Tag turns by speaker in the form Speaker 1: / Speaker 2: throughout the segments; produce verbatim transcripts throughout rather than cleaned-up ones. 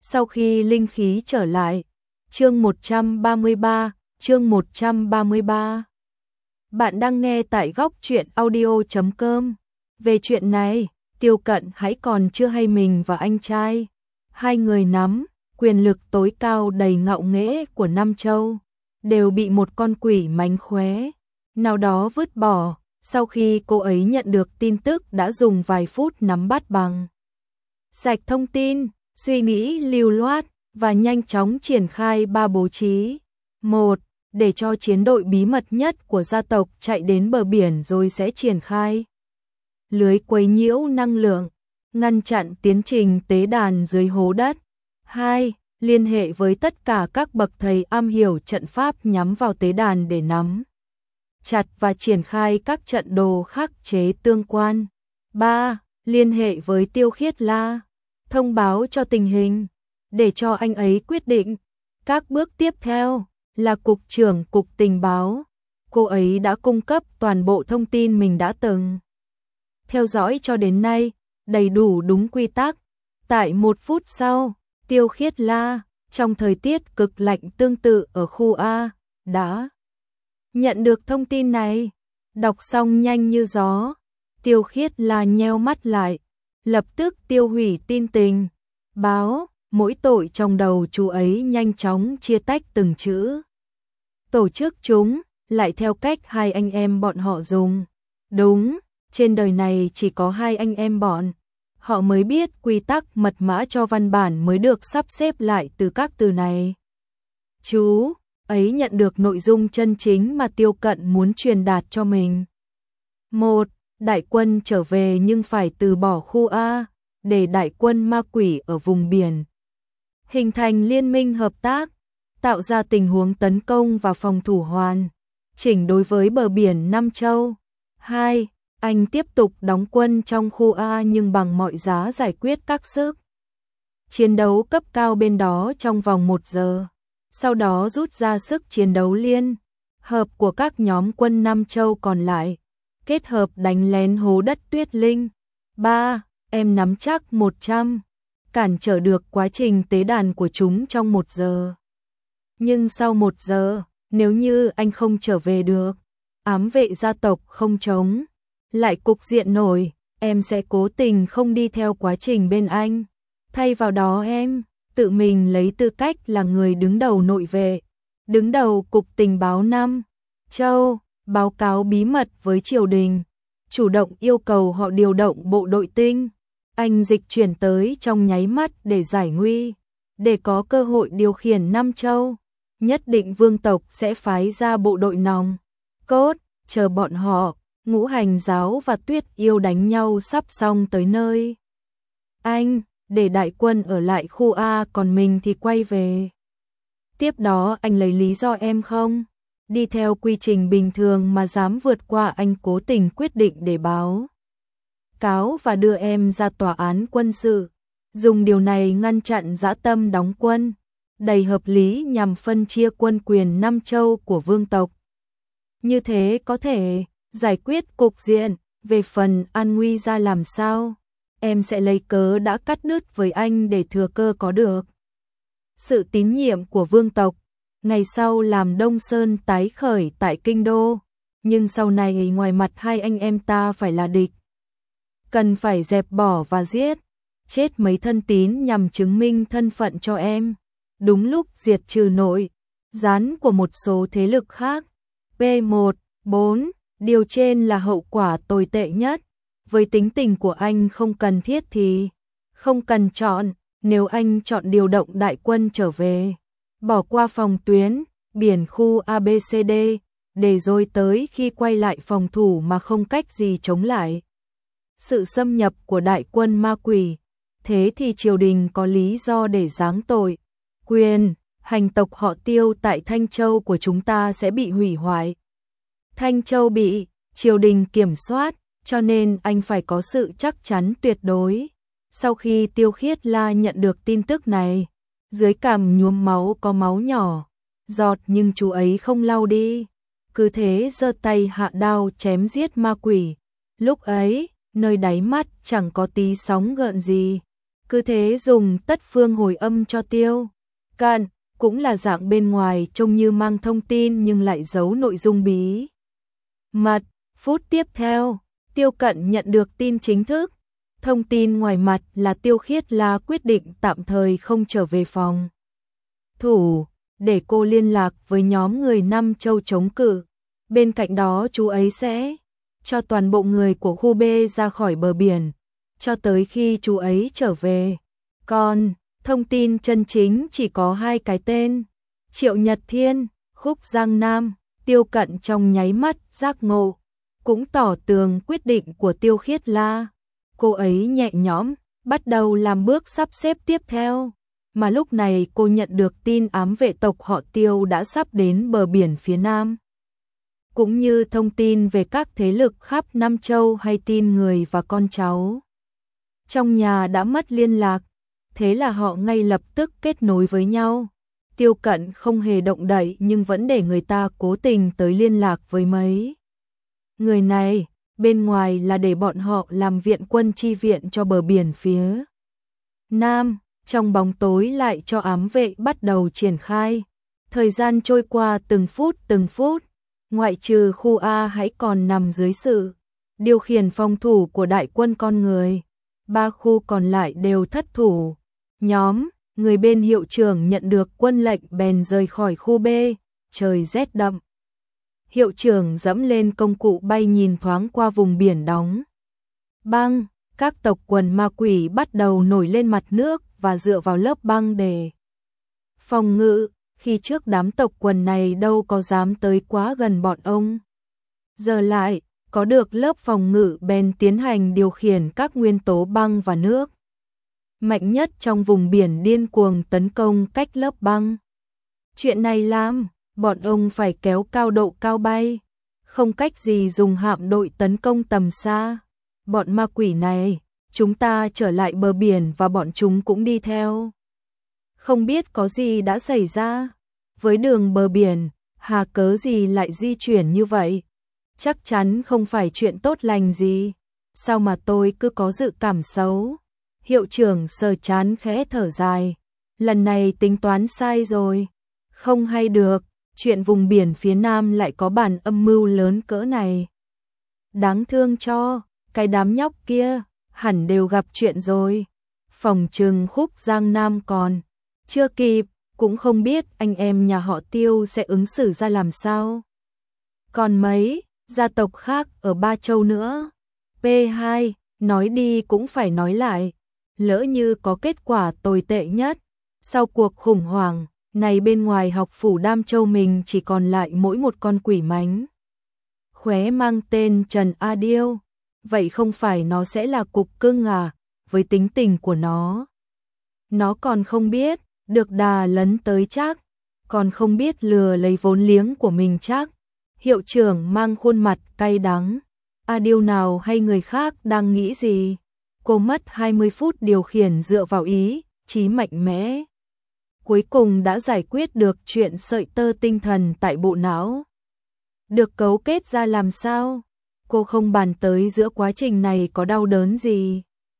Speaker 1: Sau khi linh khí trở lại, chương một trăm ba mươi ba, chương một trăm ba mươi ba. Bạn đang nghe tại góc truyện audio chấm com. Về chuyện này, Tiêu Cận hãy còn chưa hay mình và anh trai. Hai người nắm quyền lực tối cao đầy ngạo nghễ của Nam Châu, đều bị một con quỷ mánh khóe nào đó vứt bỏ. Sau khi cô ấy nhận được tin tức đã dùng vài phút nắm bắt bằng sạch thông tin, suy nghĩ lưu loát và nhanh chóng triển khai ba bố trí. Một, để cho chiến đội bí mật nhất của gia tộc chạy đến bờ biển rồi sẽ triển khai lưới quấy nhiễu năng lượng, ngăn chặn tiến trình tế đàn dưới hố đất. Hai, liên hệ với tất cả các bậc thầy am hiểu trận pháp nhắm vào tế đàn để nắm chặt và triển khai các trận đồ khắc chế tương quan. Ba, liên hệ với Tiêu Khiết La, thông báo cho tình hình, để cho anh ấy quyết định. Các bước tiếp theo là cục trưởng cục tình báo. Cô ấy đã cung cấp toàn bộ thông tin mình đã từng theo dõi cho đến nay, đầy đủ đúng quy tắc. Tại một phút sau, Tiêu Khiết La, trong thời tiết cực lạnh tương tự ở khu A, đã nhận được thông tin này. Đọc xong nhanh như gió, Tiêu Khiết La nheo mắt lại, lập tức tiêu hủy tin tình báo. Mỗi tội trong đầu chú ấy nhanh chóng chia tách từng chữ, tổ chức chúng lại theo cách hai anh em bọn họ dùng. Đúng, trên đời này chỉ có hai anh em bọn họ mới biết quy tắc mật mã cho văn bản mới được sắp xếp lại từ các từ này. Chú ấy nhận được nội dung chân chính mà Tiêu Cận muốn truyền đạt cho mình. Một, đại quân trở về nhưng phải từ bỏ khu A, để đại quân ma quỷ ở vùng biển hình thành liên minh hợp tác, tạo ra tình huống tấn công và phòng thủ hoàn chỉnh đối với bờ biển Nam Châu. Hai, anh tiếp tục đóng quân trong khu A nhưng bằng mọi giá giải quyết các sức chiến đấu cấp cao bên đó trong vòng một giờ. Sau đó rút ra sức chiến đấu liên hợp của các nhóm quân Nam Châu còn lại, kết hợp đánh lén hố đất Tuyết Linh. Ba, em nắm chắc một trăm cản trở được quá trình tế đàn của chúng trong một giờ. Nhưng sau một giờ, nếu như anh không trở về được, ám vệ gia tộc không chống lại cục diện nổi, em sẽ cố tình không đi theo quá trình bên anh. Thay vào đó em tự mình lấy tư cách là người đứng đầu nội vệ, đứng đầu cục tình báo Nam Châu, báo cáo bí mật với triều đình, chủ động yêu cầu họ điều động bộ đội tinh anh dịch chuyển tới trong nháy mắt để giải nguy, để có cơ hội điều khiển Nam Châu. Nhất định vương tộc sẽ phái ra bộ đội nòng cốt, chờ bọn họ, Ngũ Hành Giáo và Tuyết Yêu đánh nhau sắp xong tới nơi. Anh, để đại quân ở lại khu A còn mình thì quay về. Tiếp đó anh lấy lý do em không đi theo quy trình bình thường mà dám vượt qua, anh cố tình quyết định để báo cáo và đưa em ra tòa án quân sự, dùng điều này ngăn chặn dã tâm đóng quân, đầy hợp lý nhằm phân chia quân quyền Nam Châu của vương tộc. Như thế có thể giải quyết cục diện. Về phần an nguy ra làm sao, em sẽ lấy cớ đã cắt đứt với anh để thừa cơ có được sự tín nhiệm của vương tộc, ngày sau làm Đông Sơn tái khởi tại kinh đô. Nhưng sau này ngoài mặt hai anh em ta phải là địch, cần phải dẹp bỏ và giết chết mấy thân tín nhằm chứng minh thân phận cho em, đúng lúc diệt trừ nội gián của một số thế lực khác. P một, bốn, điều trên là hậu quả tồi tệ nhất. Với tính tình của anh không cần thiết thì không cần chọn. Nếu anh chọn điều động đại quân trở về, bỏ qua phòng tuyến biển khu A B C D, để rồi tới khi quay lại phòng thủ mà không cách gì chống lại sự xâm nhập của đại quân ma quỷ, thế thì triều đình có lý do để giáng tội. Quyền hành tộc họ Tiêu tại Thanh Châu của chúng ta sẽ bị hủy hoại. Thanh Châu bị triều đình kiểm soát, cho nên anh phải có sự chắc chắn tuyệt đối. Sau khi Tiêu Khiết La nhận được tin tức này, dưới cằm nhuốm máu có máu nhỏ giọt nhưng chú ấy không lau đi, cứ thế giơ tay hạ đao chém giết ma quỷ. Lúc ấy, nơi đáy mắt chẳng có tí sóng gợn gì, cứ thế dùng tất phương hồi âm cho Tiêu Cận, cũng là dạng bên ngoài trông như mang thông tin nhưng lại giấu nội dung bí mật. Phút tiếp theo, Tiêu Cận nhận được tin chính thức. Thông tin ngoài mặt là Tiêu Khiết La quyết định tạm thời không trở về phòng thủ, để cô liên lạc với nhóm người Nam Châu chống cự. Bên cạnh đó chú ấy sẽ cho toàn bộ người của khu B ra khỏi bờ biển, cho tới khi chú ấy trở về. Còn thông tin chân chính chỉ có hai cái tên, Triệu Nhật Thiên, Khúc Giang Nam. Tiêu Cận trong nháy mắt giác ngộ, cũng tỏ tường quyết định của Tiêu Khiết La. Cô ấy nhẹ nhõm, bắt đầu làm bước sắp xếp tiếp theo. Mà lúc này cô nhận được tin ám vệ tộc họ Tiêu đã sắp đến bờ biển phía Nam, cũng như thông tin về các thế lực khắp Nam Châu hay tin người và con cháu trong nhà đã mất liên lạc. Thế là họ ngay lập tức kết nối với nhau. Tiêu Cận không hề động đậy nhưng vẫn để người ta cố tình tới liên lạc với mấy người này. Bên ngoài là để bọn họ làm viện quân chi viện cho bờ biển phía Nam. Trong bóng tối lại cho ám vệ bắt đầu triển khai. Thời gian trôi qua từng phút từng phút. Ngoại trừ khu A hãy còn nằm dưới sự điều khiển phòng thủ của đại quân con người, ba khu còn lại đều thất thủ. Nhóm người bên hiệu trưởng nhận được quân lệnh bèn rời khỏi khu B. Trời rét đậm. Hiệu trưởng dẫm lên công cụ bay nhìn thoáng qua vùng biển đóng băng. Các tộc quần ma quỷ bắt đầu nổi lên mặt nước và dựa vào lớp băng để phòng ngự. Khi trước đám tộc quần này đâu có dám tới quá gần bọn ông. Giờ lại, có được lớp phòng ngự bèn tiến hành điều khiển các nguyên tố băng và nước mạnh nhất trong vùng biển điên cuồng tấn công cách lớp băng. Chuyện này làm bọn ông phải kéo cao độ cao bay, không cách gì dùng hạm đội tấn công tầm xa. Bọn ma quỷ này, chúng ta trở lại bờ biển và bọn chúng cũng đi theo. Không biết có gì đã xảy ra với đường bờ biển, hà cớ gì lại di chuyển như vậy? Chắc chắn không phải chuyện tốt lành gì. Sao mà tôi cứ có dự cảm xấu? Hiệu trưởng sờ chán khẽ thở dài. Lần này tính toán sai rồi. Không hay được, chuyện vùng biển phía Nam lại có bản âm mưu lớn cỡ này. Đáng thương cho cái đám nhóc kia, hẳn đều gặp chuyện rồi. Phòng trừng Khúc Giang Nam còn chưa kịp, cũng không biết anh em nhà họ Tiêu sẽ ứng xử ra làm sao. Còn mấy gia tộc khác ở Ba Châu nữa. P hai, nói đi cũng phải nói lại. Lỡ như có kết quả tồi tệ nhất, sau cuộc khủng hoảng này bên ngoài học phủ Đam Châu mình chỉ còn lại mỗi một con quỷ mánh khóe mang tên Trần A Điêu. Vậy không phải nó sẽ là cục cưng à? Với tính tình của nó, nó còn không biết được đà lấn tới chắc, còn không biết lừa lấy vốn liếng của mình chắc. Hiệu trưởng mang khuôn mặt cay đắng. A Điêu nào hay người khác đang nghĩ gì? Cô mất hai mươi phút điều khiển dựa vào ý chí mạnh mẽ. Cuối cùng đã giải quyết được chuyện sợi tơ tinh thần tại bộ não. Được cấu kết ra làm sao? Cô không bàn tới giữa quá trình này có đau đớn gì.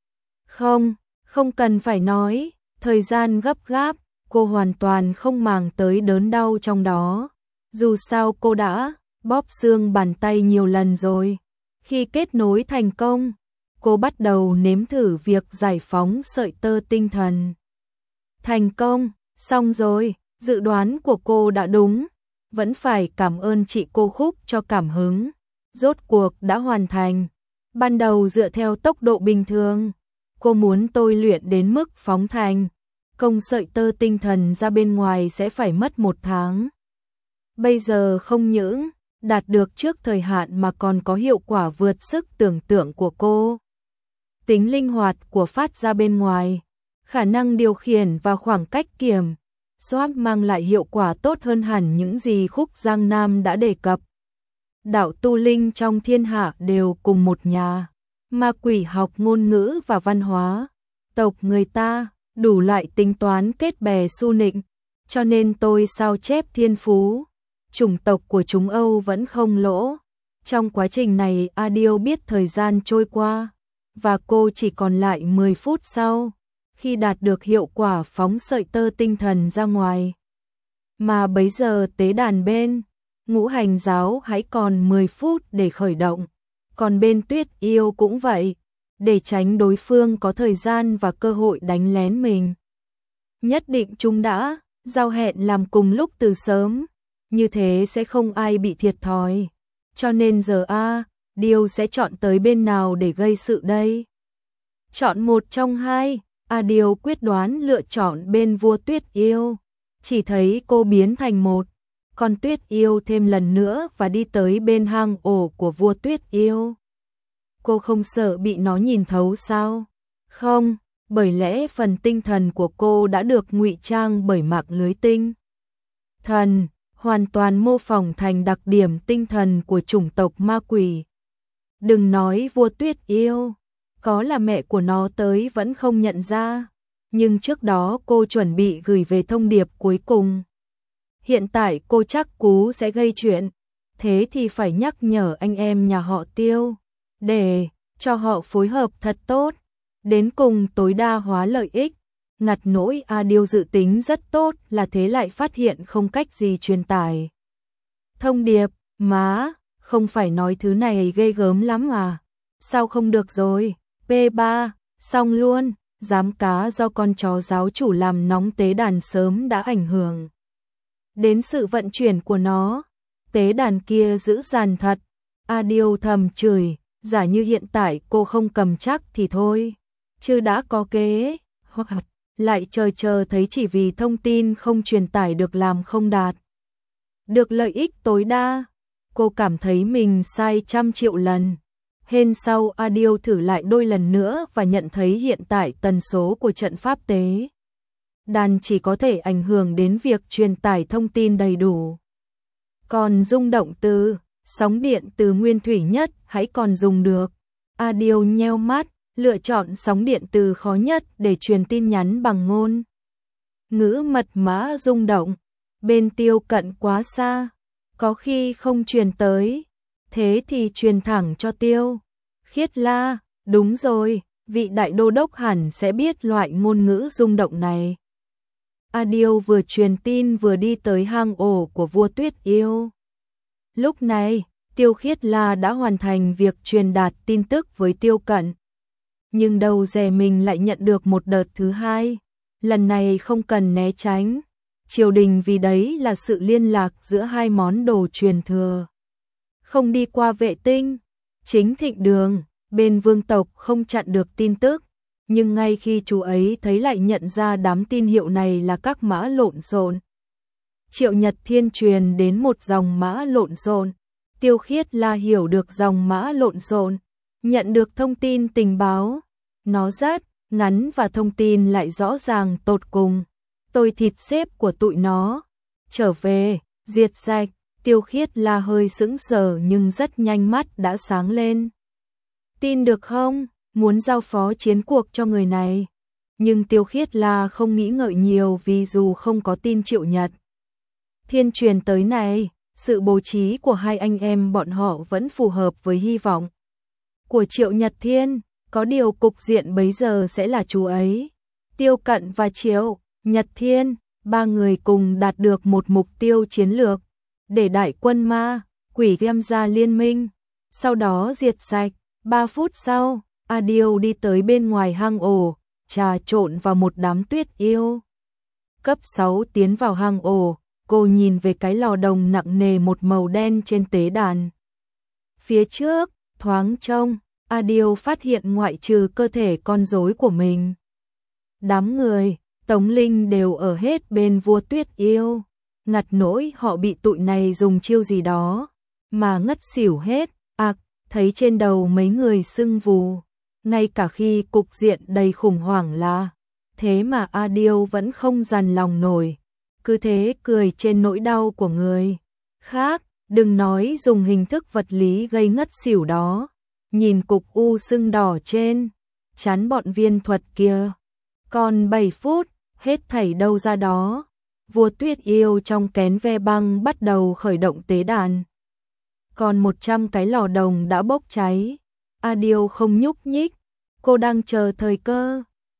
Speaker 1: Không, không cần phải nói. Thời gian gấp gáp, cô hoàn toàn không màng tới đớn đau trong đó. Dù sao cô đã bóp xương bàn tay nhiều lần rồi. Khi kết nối thành công, cô bắt đầu nếm thử việc giải phóng sợi tơ tinh thần. Thành công, xong rồi, dự đoán của cô đã đúng. Vẫn phải cảm ơn chị cô Khúc cho cảm hứng. Rốt cuộc đã hoàn thành. Ban đầu dựa theo tốc độ bình thường, cô muốn tôi luyện đến mức phóng thành công sợi tơ tinh thần ra bên ngoài sẽ phải mất một tháng. Bây giờ không những đạt được trước thời hạn mà còn có hiệu quả vượt sức tưởng tượng của cô. Tính linh hoạt của phát ra bên ngoài, khả năng điều khiển và khoảng cách kiểm soát mang lại hiệu quả tốt hơn hẳn những gì Khúc Giang Nam đã đề cập. Đạo tu linh trong thiên hạ đều cùng một nhà, ma quỷ học ngôn ngữ và văn hóa, tộc người ta, đủ loại tính toán kết bè xu nịnh, cho nên tôi sao chép thiên phú. Chủng tộc của chúng Âu vẫn không lỗ. Trong quá trình này A Điêu biết thời gian trôi qua, và cô chỉ còn lại mười phút sau. khi đạt được hiệu quả phóng sợi tơ tinh thần ra ngoài. Mà bấy giờ tế đàn bên Ngũ Hành giáo hãy còn mười phút để khởi động, còn bên Tuyết Yêu cũng vậy, để tránh đối phương có thời gian và cơ hội đánh lén mình. Nhất định chúng đã giao hẹn làm cùng lúc từ sớm, như thế sẽ không ai bị thiệt thòi. Cho nên giờ A, Điều sẽ chọn tới bên nào để gây sự đây? Chọn một trong hai, A Điều quyết đoán lựa chọn bên vua Tuyết Yêu. Chỉ thấy cô biến thành một con Tuyết Yêu thêm lần nữa và đi tới bên hang ổ của vua Tuyết Yêu. Cô không sợ bị nó nhìn thấu sao? Không, bởi lẽ phần tinh thần của cô đã được ngụy trang bởi mạng lưới tinh thần, hoàn toàn mô phỏng thành đặc điểm tinh thần của chủng tộc ma quỷ. Đừng nói vua Tuyết Yêu, có là mẹ của nó tới vẫn không nhận ra, nhưng trước đó cô chuẩn bị gửi về thông điệp cuối cùng. Hiện tại cô chắc cú sẽ gây chuyện, thế thì phải nhắc nhở anh em nhà họ Tiêu, để cho họ phối hợp thật tốt, đến cùng tối đa hóa lợi ích. Ngặt nỗi A Điêu dự tính rất tốt là thế lại phát hiện không cách gì truyền tải thông điệp. Má, không phải nói thứ này ghê gớm lắm à? Sao không được rồi? P ba, xong luôn, giám cá do con chó giáo chủ làm nóng tế đàn sớm đã ảnh hưởng đến sự vận chuyển của nó. Tế đàn kia dữ dằn thật. A Điêu thầm chửi, giả như hiện tại cô không cầm chắc thì thôi, chứ đã có kế, hoặc lại chờ chờ thấy chỉ vì thông tin không truyền tải được làm không đạt được lợi ích tối đa. Cô cảm thấy mình sai trăm triệu lần. Hên sau A Điêu thử lại đôi lần nữa và nhận thấy hiện tại tần số của trận pháp tế đàn chỉ có thể ảnh hưởng đến việc truyền tải thông tin đầy đủ. Còn rung động từ sóng điện từ nguyên thủy nhất hãy còn dùng được. A Điêu nheo mắt, lựa chọn sóng điện từ khó nhất để truyền tin nhắn bằng ngôn ngữ mật mã rung động. Bên Tiêu Cận quá xa, có khi không truyền tới, thế thì truyền thẳng cho Tiêu Khiết La. Đúng rồi, vị đại đô đốc hẳn sẽ biết loại ngôn ngữ rung động này. A Điêu vừa truyền tin vừa đi tới hang ổ của vua Tuyết Yêu. Lúc này, Tiêu Khiết La đã hoàn thành việc truyền đạt tin tức với Tiêu Cận. Nhưng đầu dè mình lại nhận được một đợt thứ hai. Lần này không cần né tránh. Triều đình vì đấy là sự liên lạc giữa hai món đồ truyền thừa. Không đi qua vệ tinh, chính Thịnh Đường, bên vương tộc không chặn được tin tức. Nhưng ngay khi chú ấy thấy lại nhận ra đám tin hiệu này là các mã lộn xộn. Triệu Nhật Thiên truyền đến một dòng mã lộn xộn. Tiêu Khiết La hiểu được dòng mã lộn xộn, nhận được thông tin tình báo. Nó rất ngắn và thông tin lại rõ ràng tột cùng. Tôi thịt xếp của tụi nó. Trở về, diệt sạch. Tiêu Khiết La hơi sững sờ nhưng rất nhanh mắt đã sáng lên. Tin được không? Muốn giao phó chiến cuộc cho người này. Nhưng Tiêu Khiết La không nghĩ ngợi nhiều vì dù không có tin Triệu Nhật Thiên truyền tới này, sự bố trí của hai anh em bọn họ vẫn phù hợp với hy vọng của Triệu Nhật Thiên. Có điều cục diện bấy giờ sẽ là chú ấy, Tiêu Cận và Triệu Nhật Thiên, ba người cùng đạt được một mục tiêu chiến lược, để đại quân ma quỷ đem ra liên minh, sau đó diệt sạch. Ba phút sau, A Điêu đi tới bên ngoài hang ổ, trà trộn vào một đám Tuyết Yêu. Cấp sáu tiến vào hang ổ, cô nhìn về cái lò đồng nặng nề một màu đen trên tế đàn. Phía trước, thoáng trông, A Điêu phát hiện ngoại trừ cơ thể con rối của mình, đám người Tống Linh đều ở hết bên vua Tuyết Yêu. Ngặt nỗi họ bị tụi này dùng chiêu gì đó mà ngất xỉu hết. Ặc, à, thấy trên đầu mấy người sưng vù, ngay cả khi cục diện đầy khủng hoảng là thế mà A Điêu vẫn không dằn lòng nổi, cứ thế cười trên nỗi đau của người khác. Đừng nói dùng hình thức vật lý gây ngất xỉu đó, nhìn cục u sưng đỏ trên chán bọn viên thuật kia. Còn bảy phút, hết thảy đâu ra đó. Vua Tuyết Yêu trong kén ve băng bắt đầu khởi động tế đàn. Còn một trăm cái lò đồng đã bốc cháy. A Điêu không nhúc nhích, cô đang chờ thời cơ.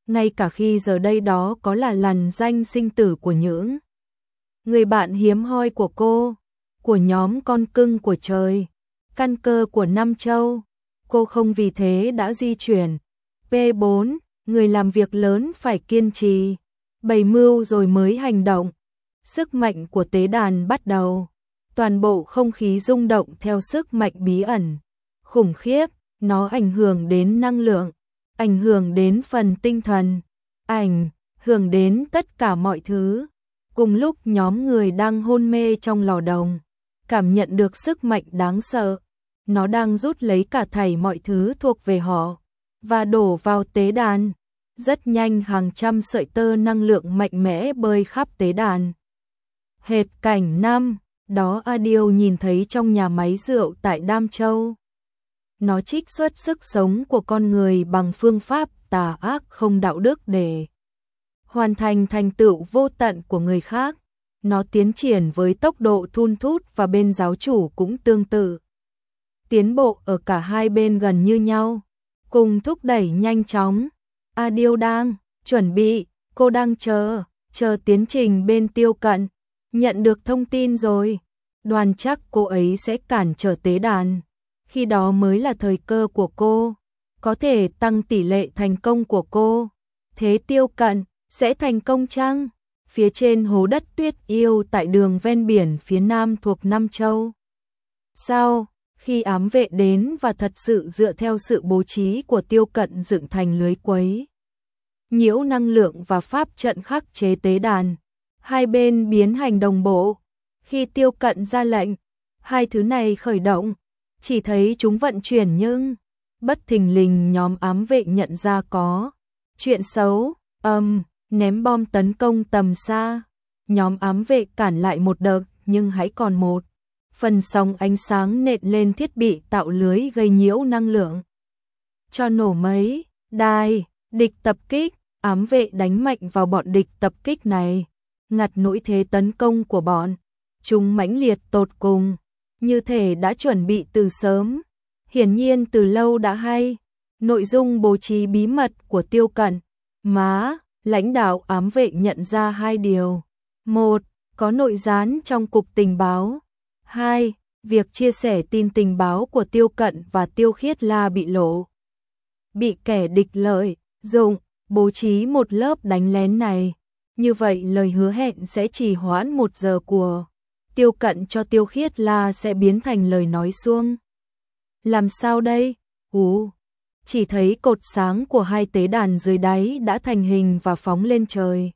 Speaker 1: ngay cả khi giờ đây đó có là lằn danh sinh tử của những người bạn hiếm hoi của cô, của nhóm con cưng của trời, căn cơ của Nam Châu, cô không vì thế đã di chuyển. P bốn, người làm việc lớn phải kiên trì, bày mưu rồi mới hành động. Sức mạnh của tế đàn bắt đầu. Toàn bộ không khí rung động theo sức mạnh bí ẩn, khủng khiếp, nó ảnh hưởng đến năng lượng, ảnh hưởng đến phần tinh thần, ảnh hưởng đến tất cả mọi thứ. Cùng lúc nhóm người đang hôn mê trong lò đồng, cảm nhận được sức mạnh đáng sợ, nó đang rút lấy cả thảy mọi thứ thuộc về họ và đổ vào tế đàn. Rất nhanh hàng trăm sợi tơ năng lượng mạnh mẽ bơi khắp tế đàn. Hệt cảnh năm đó Adil nhìn thấy trong nhà máy rượu tại Đam Châu. Nó trích xuất sức sống của con người bằng phương pháp tà ác không đạo đức để hoàn thành thành tựu vô tận của người khác. Nó tiến triển với tốc độ thun thút và bên giáo chủ cũng tương tự. Tiến bộ ở cả hai bên gần như nhau, cùng thúc đẩy nhanh chóng. Adil đang chuẩn bị, cô đang chờ, chờ tiến trình bên Tiêu Cận. Nhận được thông tin rồi, đoán chắc cô ấy sẽ cản trở tế đàn. Khi đó mới là thời cơ của cô, có thể tăng tỷ lệ thành công của cô. Thế Tiêu Cận sẽ thành công chăng? Phía trên hố đất tuyết yêu tại đường ven biển phía nam thuộc Nam Châu. Sau, khi ám vệ đến và thật sự dựa theo sự bố trí của Tiêu Cận dựng thành lưới quấy nhiễu năng lượng và pháp trận khắc chế tế đàn, hai bên biến hành đồng bộ. Khi Tiêu Cận ra lệnh, hai thứ này khởi động, chỉ thấy chúng vận chuyển nhưng bất thình lình nhóm ám vệ nhận ra có chuyện xấu, âm, um, ném bom tấn công tầm xa. Nhóm ám vệ cản lại một đợt nhưng hãy còn một phần sóng ánh sáng nện lên thiết bị tạo lưới gây nhiễu năng lượng. Cho nổ mấy đài, địch tập kích, ám vệ đánh mạnh vào bọn địch tập kích này, ngặt nỗi thế tấn công của bọn chúng mãnh liệt tột cùng, như thể đã chuẩn bị từ sớm, hiển nhiên từ lâu đã hay nội dung bố trí bí mật của Tiêu Cận. Má, lãnh đạo ám vệ nhận ra hai điều. Một, có nội gián trong cục tình báo. Hai, việc chia sẻ tin tình báo của Tiêu Cận và Tiêu Khiết La bị lộ. Bị kẻ địch lợi dụng, bố trí một lớp đánh lén này. Như vậy lời hứa hẹn sẽ trì hoãn một giờ của Tiêu Cận cho Tiêu Khiết La sẽ biến thành lời nói suông. Làm sao đây? Ú, chỉ thấy cột sáng của hai tế đàn dưới đáy đã thành hình và phóng lên trời.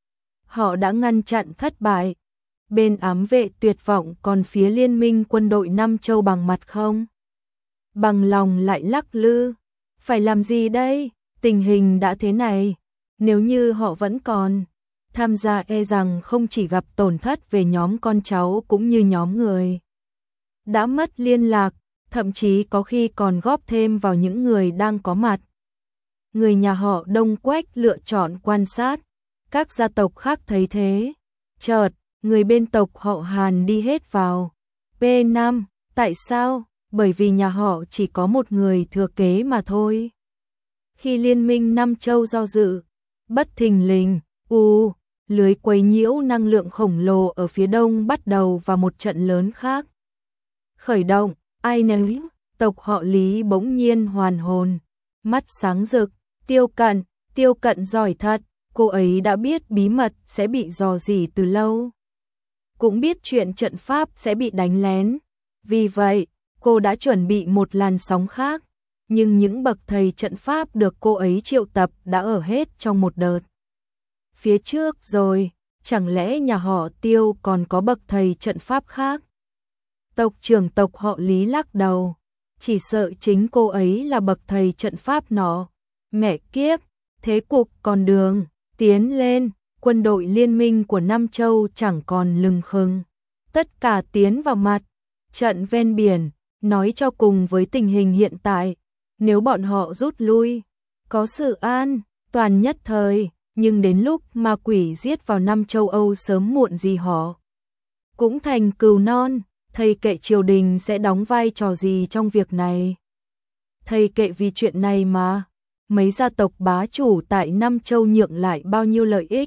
Speaker 1: Họ đã ngăn chặn thất bại. Bên ám vệ tuyệt vọng, còn phía liên minh quân đội Nam Châu bằng mặt không bằng lòng lại lắc lư. Phải làm gì đây? Tình hình đã thế này, nếu như họ vẫn còn tham gia e rằng không chỉ gặp tổn thất về nhóm con cháu cũng như nhóm người đã mất liên lạc, thậm chí có khi còn góp thêm vào những người đang có mặt. Người nhà họ Đông Quách lựa chọn quan sát, các gia tộc khác thấy thế. Chợt, người bên tộc họ Hàn đi hết vào. P năm, tại sao? Bởi vì nhà họ chỉ có một người thừa kế mà thôi. Khi liên minh Nam Châu do dự, bất thình lình, u, lưới quấy nhiễu năng lượng khổng lồ ở phía đông bắt đầu và một trận lớn khác khởi động. Ai nấy, tộc họ Lý bỗng nhiên hoàn hồn, mắt sáng rực. Tiêu Cận, Tiêu Cận giỏi thật, cô ấy đã biết bí mật sẽ bị dò dỉ từ lâu, cũng biết chuyện trận pháp sẽ bị đánh lén. Vì vậy, cô đã chuẩn bị một làn sóng khác, nhưng những bậc thầy trận pháp được cô ấy triệu tập đã ở hết trong một đợt phía trước rồi. Chẳng lẽ nhà họ Tiêu còn có bậc thầy trận pháp khác? Tộc trưởng tộc họ Lý lắc đầu, chỉ sợ chính cô ấy là bậc thầy trận pháp nọ. Mẹ kiếp, thế cục còn đường tiến lên, quân đội liên minh của Nam Châu chẳng còn lừng khừng, tất cả tiến vào mặt trận ven biển. Nói cho cùng với tình hình hiện tại, nếu bọn họ rút lui, có sự an toàn nhất thời, nhưng đến lúc ma quỷ giết vào Nam Châu Âu sớm muộn gì họ cũng thành cừu non. Thầy kệ triều đình sẽ đóng vai trò gì trong việc này? Thầy kệ vì chuyện này mà. mấy gia tộc bá chủ tại Nam Châu nhượng lại bao nhiêu lợi ích.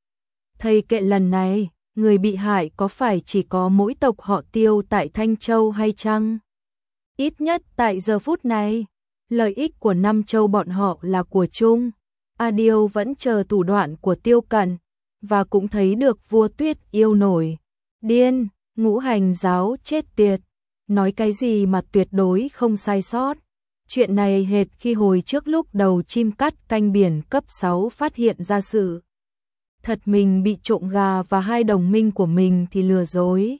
Speaker 1: Thầy kệ lần này, người bị hại có phải chỉ có mỗi tộc họ Tiêu tại Thanh Châu hay chăng? Ít nhất tại giờ phút này, lợi ích của Nam Châu bọn họ là của chung. A Điêu vẫn chờ thủ đoạn của Tiêu Cẩn, và cũng thấy được vua Tuyết Yêu nổi điên, ngũ hành giáo chết tiệt, nói cái gì mà tuyệt đối không sai sót. Chuyện này hệt khi hồi trước lúc đầu chim cắt canh biển cấp sáu phát hiện ra sự thật mình bị trộm gà và hai đồng minh của mình thì lừa dối.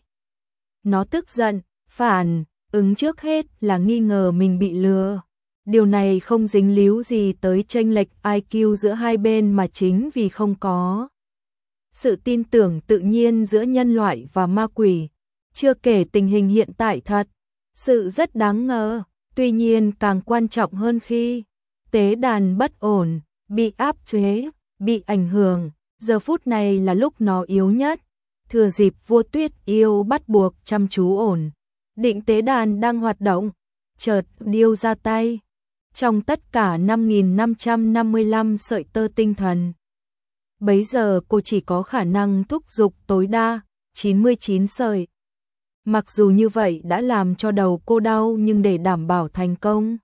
Speaker 1: Nó tức giận, phản ứng trước hết là nghi ngờ mình bị lừa. Điều này không dính líu gì tới chênh lệch I Q giữa hai bên mà chính vì không có sự tin tưởng tự nhiên giữa nhân loại và ma quỷ. Chưa kể tình hình hiện tại thật sự rất đáng ngờ. Tuy nhiên càng quan trọng hơn khi tế đàn bất ổn, bị áp chế, bị ảnh hưởng, giờ phút này là lúc nó yếu nhất. Thừa dịp vua Tuyết Yêu bắt buộc chăm chú ổn định tế đàn đang hoạt động, chợt Điêu ra tay. Trong tất cả năm nghìn năm trăm năm mươi lăm sợi tơ tinh thần, bấy giờ cô chỉ có khả năng thúc giục tối đa chín mươi chín sợi. Mặc dù như vậy đã làm cho đầu cô đau, nhưng để đảm bảo thành công,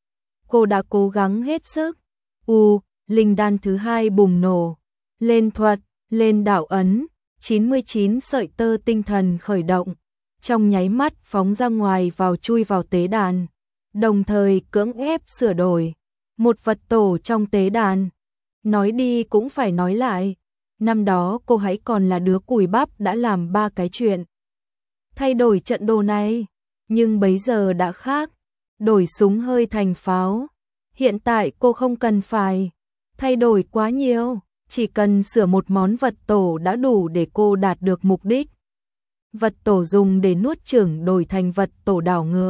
Speaker 1: cô đã cố gắng hết sức. U, linh đan thứ hai bùng nổ, lên thuật, lên đạo ấn, chín mươi chín sợi tơ tinh thần khởi động, trong nháy mắt phóng ra ngoài vào chui vào tế đàn, đồng thời cưỡng ép sửa đổi một vật tổ trong tế đàn. Nói đi cũng phải nói lại, năm đó cô hãy còn là đứa cùi bắp đã làm ba cái chuyện thay đổi trận đồ này, nhưng bấy giờ đã khác, đổi súng hơi thành pháo. Hiện tại cô không cần phải thay đổi quá nhiều, chỉ cần sửa một món vật tổ đã đủ để cô đạt được mục đích. Vật tổ dùng để nuốt chửng đổi thành vật tổ đảo ngược.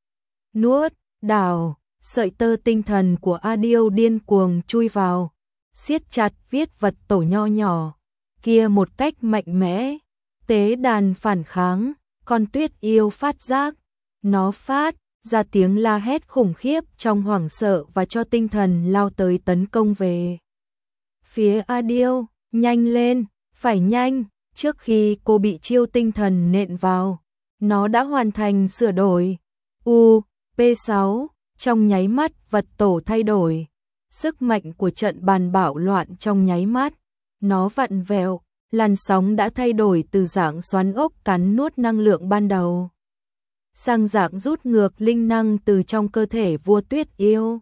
Speaker 1: Nuốt, đảo, sợi tơ tinh thần của A Điêu điên cuồng chui vào, siết chặt viết vật tổ nho nhỏ kia một cách mạnh mẽ. Tế đàn phản kháng, con Tuyết Yêu phát giác, nó phát ra tiếng la hét khủng khiếp trong hoảng sợ và cho tinh thần lao tới tấn công về phía A Điêu. Nhanh lên, phải nhanh, trước khi cô bị chiêu tinh thần nện vào, nó đã hoàn thành sửa đổi. U, P sáu, trong nháy mắt vật tổ thay đổi, sức mạnh của trận bàn bạo loạn trong nháy mắt, nó vặn vẹo, làn sóng đã thay đổi từ dạng xoắn ốc cắn nuốt năng lượng ban đầu sang dạng rút ngược linh năng từ trong cơ thể vua Tuyết Yêu.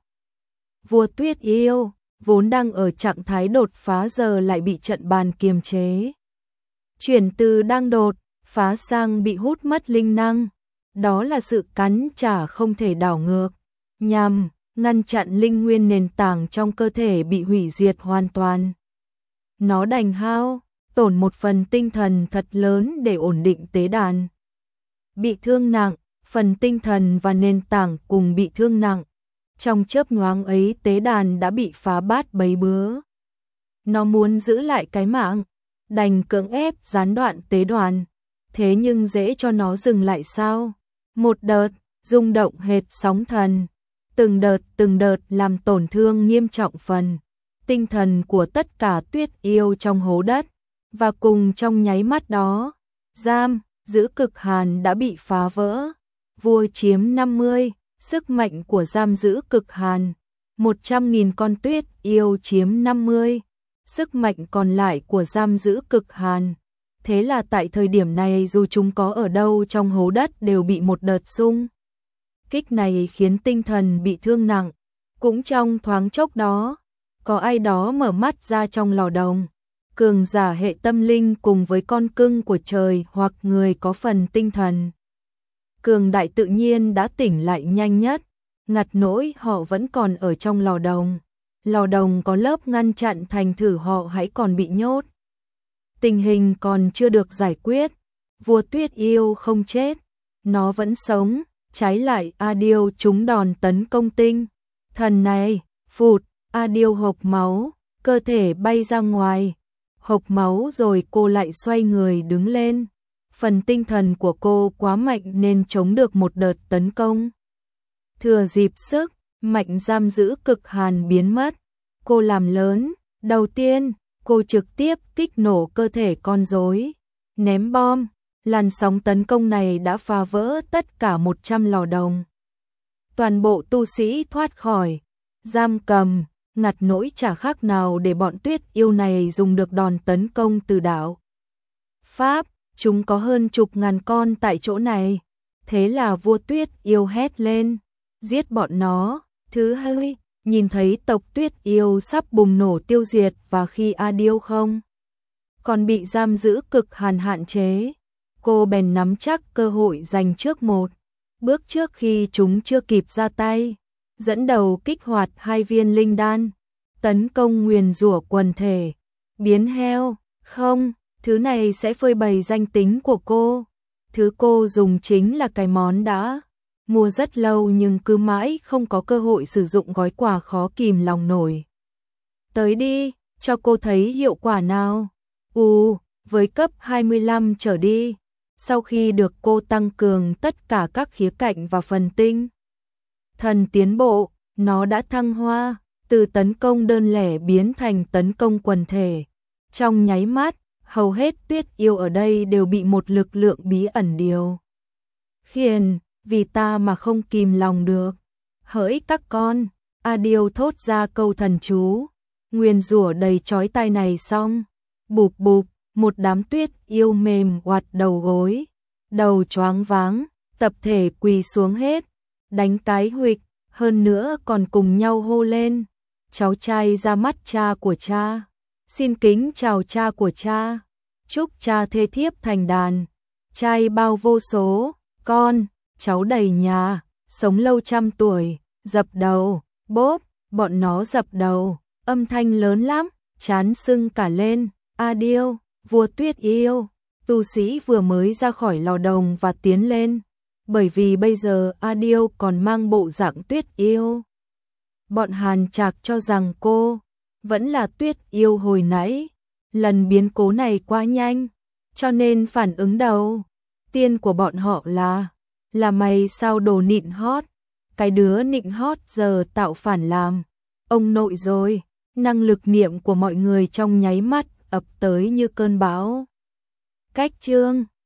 Speaker 1: Vua Tuyết Yêu, vốn đang ở trạng thái đột phá giờ lại bị trận bàn kiềm chế. Chuyển từ đang đột phá sang bị hút mất linh năng. Đó là sự cắn trả không thể đảo ngược, nhằm ngăn chặn linh nguyên nền tảng trong cơ thể bị hủy diệt hoàn toàn. Nó đành hao tổn một phần tinh thần thật lớn để ổn định tế đàn. Bị thương nặng, phần tinh thần và nền tảng cùng bị thương nặng. Trong chớp nhoáng ấy tế đàn đã bị phá bát bấy bứa. Nó muốn giữ lại cái mạng, đành cưỡng ép gián đoạn tế đoàn. Thế nhưng dễ cho nó dừng lại sao? Một đợt, rung động hệt sóng thần. Từng đợt từng đợt làm tổn thương nghiêm trọng phần tinh thần của tất cả Tuyết Yêu trong hố đất. Và cùng trong nháy mắt đó, giam giữ cực hàn đã bị phá vỡ. Vua chiếm năm mươi, sức mạnh của giam giữ cực hàn. một trăm nghìn con Tuyết Yêu chiếm năm mươi, sức mạnh còn lại của giam giữ cực hàn. Thế là tại thời điểm này dù chúng có ở đâu trong hố đất đều bị một đợt xung kích này khiến tinh thần bị thương nặng. Cũng trong thoáng chốc đó, có ai đó mở mắt ra trong lò đồng. Cường giả hệ tâm linh cùng với con cưng của trời hoặc người có phần tinh thần cường đại tự nhiên đã tỉnh lại nhanh nhất, ngặt nỗi họ vẫn còn ở trong lò đồng. Lò đồng có lớp ngăn chặn thành thử họ hãy còn bị nhốt. Tình hình còn chưa được giải quyết, vua Tuyết Yêu không chết, nó vẫn sống, trái lại A Điêu trúng đòn tấn công tinh thần này, phụt, A Điêu hộc máu, cơ thể bay ra ngoài. Hộc máu rồi cô lại xoay người đứng lên. Phần tinh thần của cô quá mạnh nên chống được một đợt tấn công. Thừa dịp sức, mạnh giam giữ cực hàn biến mất. Cô làm lớn, đầu tiên, cô trực tiếp kích nổ cơ thể con rối, ném bom. Làn sóng tấn công này đã phá vỡ tất cả một trăm lò đồng. Toàn bộ tu sĩ thoát khỏi giam cầm, ngặt nỗi chả khác nào để bọn Tuyết Yêu này dùng được đòn tấn công từ đạo Pháp. Chúng có hơn chục ngàn con tại chỗ này. Thế là vua Tuyết Yêu hét lên, giết bọn nó. Thứ hai, nhìn thấy tộc Tuyết Yêu sắp bùng nổ tiêu diệt và khi A Điêu không còn bị giam giữ cực hàn hạn chế, cô bèn nắm chắc cơ hội giành trước một bước trước khi chúng chưa kịp ra tay, dẫn đầu kích hoạt hai viên linh đan, tấn công nguyền rủa quần thể, biến heo. Không, thứ này sẽ phơi bày danh tính của cô. Thứ cô dùng chính là cái món đã mua rất lâu nhưng cứ mãi không có cơ hội sử dụng gói quà khó kìm lòng nổi. Tới đi, cho cô thấy hiệu quả nào. U, với cấp hai mươi lăm trở đi, sau khi được cô tăng cường tất cả các khía cạnh và phần tinh thần tiến bộ, nó đã thăng hoa, từ tấn công đơn lẻ biến thành tấn công quần thể. Trong nháy mắt, hầu hết Tuyết Yêu ở đây đều bị một lực lượng bí ẩn điều khiển, vì ta mà không kìm lòng được. Hỡi các con, A Điêu thốt ra câu thần chú, nguyền rủa đầy chói tai này xong, bụp bụp, một đám Tuyết Yêu mềm oặt đầu gối, đầu choáng váng, tập thể quỳ xuống hết, đánh cái huỵch, hơn nữa còn cùng nhau hô lên, cháu trai ra mắt cha của cha, xin kính chào cha của cha, chúc cha thê thiếp thành đàn, trai bao vô số, con, cháu đầy nhà, sống lâu trăm tuổi, dập đầu, bốp, bọn nó dập đầu, âm thanh lớn lắm, chán sưng cả lên. A Điêu, vua Tuyết Yêu, tu sĩ vừa mới ra khỏi lò đồng và tiến lên, bởi vì bây giờ A Điêu còn mang bộ dạng Tuyết Yêu. Bọn Hàn Trạc cho rằng cô vẫn là Tuyết Yêu hồi nãy, lần biến cố này quá nhanh, cho nên phản ứng đầu tiên của bọn họ là là mày sao đồ nịnh hót, cái đứa nịnh hót giờ tạo phản làm ông nội rồi. Năng lực niệm của mọi người trong nháy mắt ập tới như cơn bão. Cách chương